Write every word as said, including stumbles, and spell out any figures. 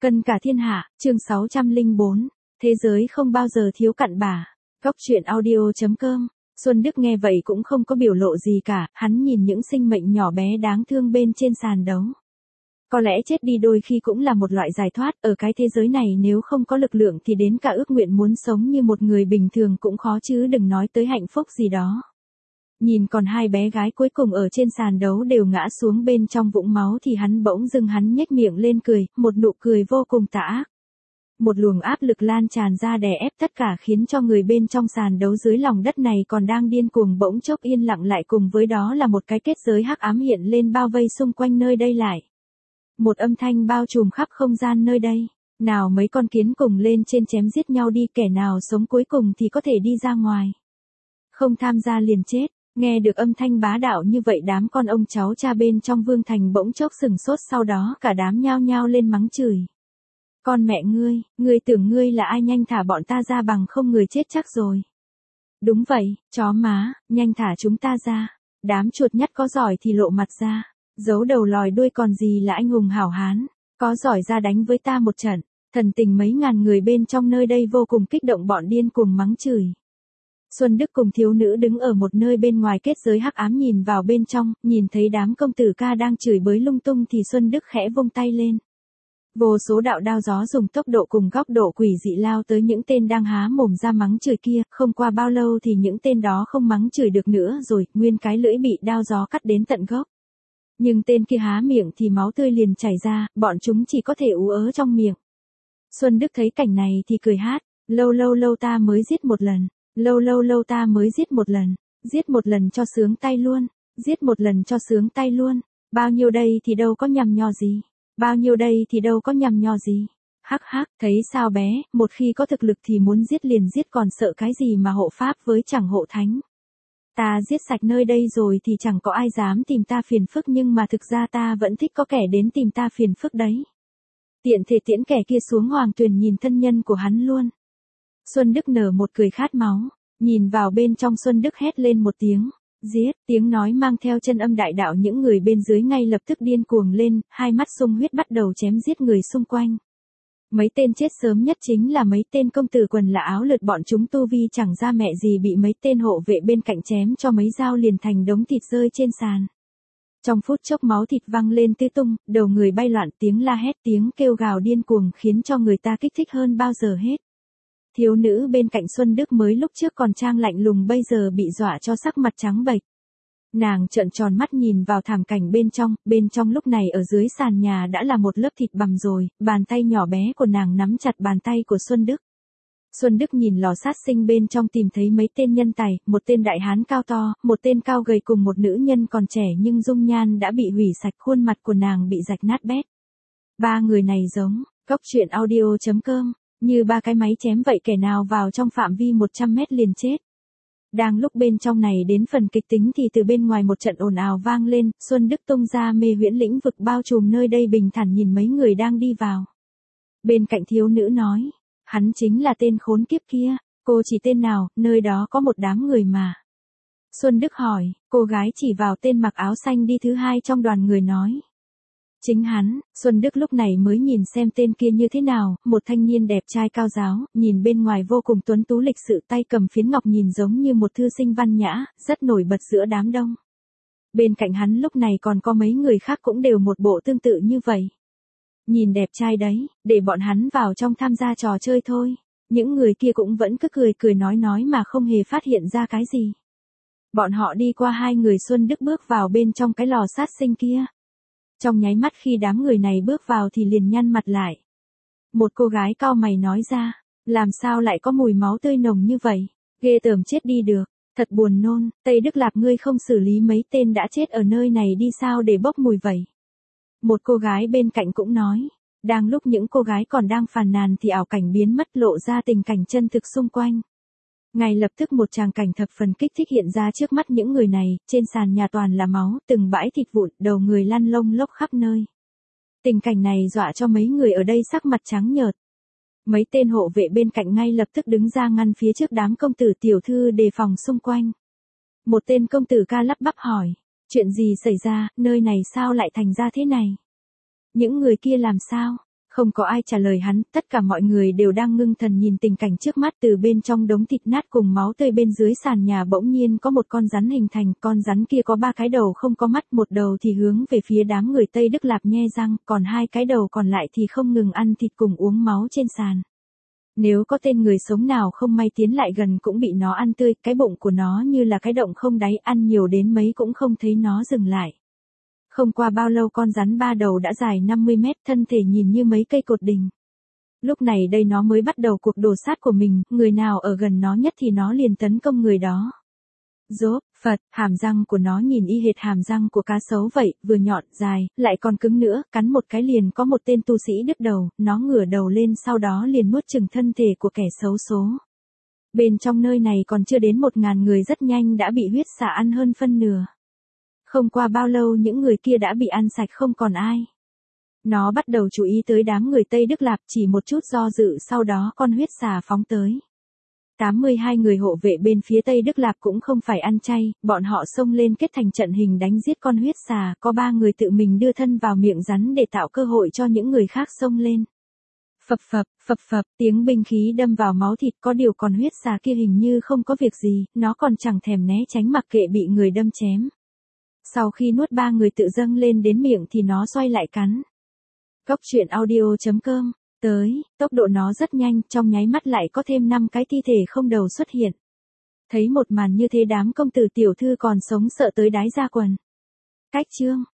Cân cả thiên hạ, chương sáu trăm lẻ bốn, thế giới không bao giờ thiếu cặn bã. Góc truyện audio chấm com. Xuân Đức nghe vậy cũng không có biểu lộ gì cả, hắn nhìn những sinh mệnh nhỏ bé đáng thương bên trên sàn đấu. Có lẽ chết đi đôi khi cũng là một loại giải thoát, ở cái thế giới này nếu không có lực lượng thì đến cả ước nguyện muốn sống như một người bình thường cũng khó chứ đừng nói tới hạnh phúc gì đó. Nhìn còn hai bé gái cuối cùng ở trên sàn đấu đều ngã xuống bên trong vũng máu thì hắn bỗng dưng hắn nhếch miệng lên cười, một nụ cười vô cùng tà ác. Một luồng áp lực lan tràn ra đè ép tất cả khiến cho người bên trong sàn đấu dưới lòng đất này còn đang điên cuồng bỗng chốc yên lặng lại, cùng với đó là một cái kết giới hắc ám hiện lên bao vây xung quanh nơi đây lại. Một âm thanh bao trùm khắp không gian nơi đây. Nào mấy con kiến cùng lên trên chém giết nhau đi, kẻ nào sống cuối cùng thì có thể đi ra ngoài. Không tham gia liền chết. Nghe được âm thanh bá đạo như vậy, đám con ông cháu cha bên trong vương thành bỗng chốc sừng sốt, sau đó cả đám nhao nhao lên mắng chửi. Con mẹ ngươi, ngươi tưởng ngươi là ai, nhanh thả bọn ta ra bằng không người chết chắc rồi. Đúng vậy, chó má, nhanh thả chúng ta ra. Đám chuột nhắt có giỏi thì lộ mặt ra. Giấu đầu lòi đuôi còn gì là anh hùng hảo hán. Có giỏi ra đánh với ta một trận. Thần tình mấy ngàn người bên trong nơi đây vô cùng kích động, bọn điên cuồng mắng chửi. Xuân Đức cùng thiếu nữ đứng ở một nơi bên ngoài kết giới hắc ám nhìn vào bên trong, nhìn thấy đám công tử ca đang chửi bới lung tung thì Xuân Đức khẽ vung tay lên. Vô số đạo đao gió dùng tốc độ cùng góc độ quỷ dị lao tới những tên đang há mồm ra mắng chửi kia, không qua bao lâu thì những tên đó không mắng chửi được nữa rồi, nguyên cái lưỡi bị đao gió cắt đến tận gốc. Nhưng tên kia há miệng thì máu tươi liền chảy ra, bọn chúng chỉ có thể ú ớ trong miệng. Xuân Đức thấy cảnh này thì cười hát, lâu lâu lâu ta mới giết một lần. Lâu lâu lâu ta mới giết một lần, giết một lần cho sướng tay luôn, giết một lần cho sướng tay luôn, bao nhiêu đây thì đâu có nhằm nhò gì, bao nhiêu đây thì đâu có nhằm nhò gì, hắc hắc, thấy sao bé, một khi có thực lực thì muốn giết liền giết, còn sợ cái gì mà hộ pháp với chẳng hộ thánh. Ta giết sạch nơi đây rồi thì chẳng có ai dám tìm ta phiền phức, nhưng mà thực ra ta vẫn thích có kẻ đến tìm ta phiền phức đấy. Tiện thể tiễn kẻ kia xuống hoàng tuyền nhìn thân nhân của hắn luôn. Xuân Đức nở một cười khát máu, nhìn vào bên trong Xuân Đức hét lên một tiếng, giết, tiếng nói mang theo chân âm đại đạo, những người bên dưới ngay lập tức điên cuồng lên, hai mắt sung huyết bắt đầu chém giết người xung quanh. Mấy tên chết sớm nhất chính là mấy tên công tử quần là áo lượt, bọn chúng tu vi chẳng ra mẹ gì bị mấy tên hộ vệ bên cạnh chém cho mấy dao liền thành đống thịt rơi trên sàn. Trong phút chốc máu thịt văng lên tứ tung, đầu người bay loạn, tiếng la hét tiếng kêu gào điên cuồng khiến cho người ta kích thích hơn bao giờ hết. Thiếu nữ bên cạnh Xuân Đức mới lúc trước còn trang lạnh lùng bây giờ bị dọa cho sắc mặt trắng bệch. Nàng trợn tròn mắt nhìn vào thảm cảnh bên trong, bên trong lúc này ở dưới sàn nhà đã là một lớp thịt bằm rồi, bàn tay nhỏ bé của nàng nắm chặt bàn tay của Xuân Đức. Xuân Đức nhìn lò sát sinh bên trong tìm thấy mấy tên nhân tài, một tên đại hán cao to, một tên cao gầy cùng một nữ nhân còn trẻ nhưng dung nhan đã bị hủy sạch, khuôn mặt của nàng bị rạch nát bét. Ba người này giống, góc truyện audio chấm com. Như ba cái máy chém vậy, kẻ nào vào trong phạm vi một trăm mét liền chết. Đang lúc bên trong này đến phần kịch tính thì từ bên ngoài một trận ồn ào vang lên, Xuân Đức tung ra mê huyễn lĩnh vực bao trùm nơi đây, bình thản nhìn mấy người đang đi vào. Bên cạnh thiếu nữ nói, hắn chính là tên khốn kiếp kia, cô chỉ tên nào, nơi đó có một đám người mà. Xuân Đức hỏi, cô gái chỉ vào tên mặc áo xanh đi thứ hai trong đoàn người nói. Chính hắn. Xuân Đức lúc này mới nhìn xem tên kia như thế nào, một thanh niên đẹp trai cao giáo, nhìn bên ngoài vô cùng tuấn tú lịch sự, tay cầm phiến ngọc nhìn giống như một thư sinh văn nhã, rất nổi bật giữa đám đông. Bên cạnh hắn lúc này còn có mấy người khác cũng đều một bộ tương tự như vậy. Nhìn đẹp trai đấy, để bọn hắn vào trong tham gia trò chơi thôi. Những người kia cũng vẫn cứ cười cười nói nói mà không hề phát hiện ra cái gì. Bọn họ đi qua hai người, Xuân Đức bước vào bên trong cái lò sát sinh kia. Trong nháy mắt khi đám người này bước vào thì liền nhăn mặt lại. Một cô gái cau mày nói ra, làm sao lại có mùi máu tươi nồng như vậy, ghê tởm chết đi được, thật buồn nôn, Tây Đức Lạp ngươi không xử lý mấy tên đã chết ở nơi này đi sao để bốc mùi vậy. Một cô gái bên cạnh cũng nói, đang lúc những cô gái còn đang phàn nàn thì ảo cảnh biến mất, lộ ra tình cảnh chân thực xung quanh. Ngay lập tức một tràng cảnh thập phần kích thích hiện ra trước mắt những người này, trên sàn nhà toàn là máu, từng bãi thịt vụn, đầu người lăn lông lốc khắp nơi. Tình cảnh này dọa cho mấy người ở đây sắc mặt trắng nhợt. Mấy tên hộ vệ bên cạnh ngay lập tức đứng ra ngăn phía trước đám công tử tiểu thư đề phòng xung quanh. Một tên công tử ca lắp bắp hỏi, chuyện gì xảy ra, nơi này sao lại thành ra thế này? Những người kia làm sao? Không có ai trả lời hắn, tất cả mọi người đều đang ngưng thần nhìn tình cảnh trước mắt. Từ bên trong đống thịt nát cùng máu tươi bên dưới sàn nhà bỗng nhiên có một con rắn hình thành. Con rắn kia có ba cái đầu không có mắt, một đầu thì hướng về phía đám người Tây Đức Lạp nhe răng, còn hai cái đầu còn lại thì không ngừng ăn thịt cùng uống máu trên sàn. Nếu có tên người sống nào không may tiến lại gần cũng bị nó ăn tươi, cái bụng của nó như là cái động không đáy, ăn nhiều đến mấy cũng không thấy nó dừng lại. Không qua bao lâu con rắn ba đầu đã dài năm mươi mét, thân thể nhìn như mấy cây cột đình. Lúc này đây nó mới bắt đầu cuộc đổ sát của mình, người nào ở gần nó nhất thì nó liền tấn công người đó. Rốp, Phật, hàm răng của nó nhìn y hệt hàm răng của cá sấu vậy, vừa nhọn, dài, lại còn cứng nữa, cắn một cái liền có một tên tu sĩ đứt đầu, nó ngửa đầu lên sau đó liền nuốt chửng thân thể của kẻ xấu số. Bên trong nơi này còn chưa đến một ngàn người, rất nhanh đã bị huyết xà ăn hơn phân nửa. Không qua bao lâu những người kia đã bị ăn sạch không còn ai. Nó bắt đầu chú ý tới đám người Tây Đức Lạp, chỉ một chút do dự sau đó con huyết xà phóng tới. tám mươi hai người hộ vệ bên phía Tây Đức Lạp cũng không phải ăn chay, bọn họ xông lên kết thành trận hình đánh giết con huyết xà, có ba người tự mình đưa thân vào miệng rắn để tạo cơ hội cho những người khác xông lên. Phập phập, phập phập, tiếng binh khí đâm vào máu thịt, có điều con huyết xà kia hình như không có việc gì, nó còn chẳng thèm né tránh mặc kệ bị người đâm chém. Sau khi nuốt ba người tự dâng lên đến miệng thì nó xoay lại cắn. Góc truyện audio chấm com tới, tốc độ nó rất nhanh, trong nháy mắt lại có thêm năm cái thi thể không đầu xuất hiện. Thấy một màn như thế đám công tử tiểu thư còn sống sợ tới đái ra quần. Cách chương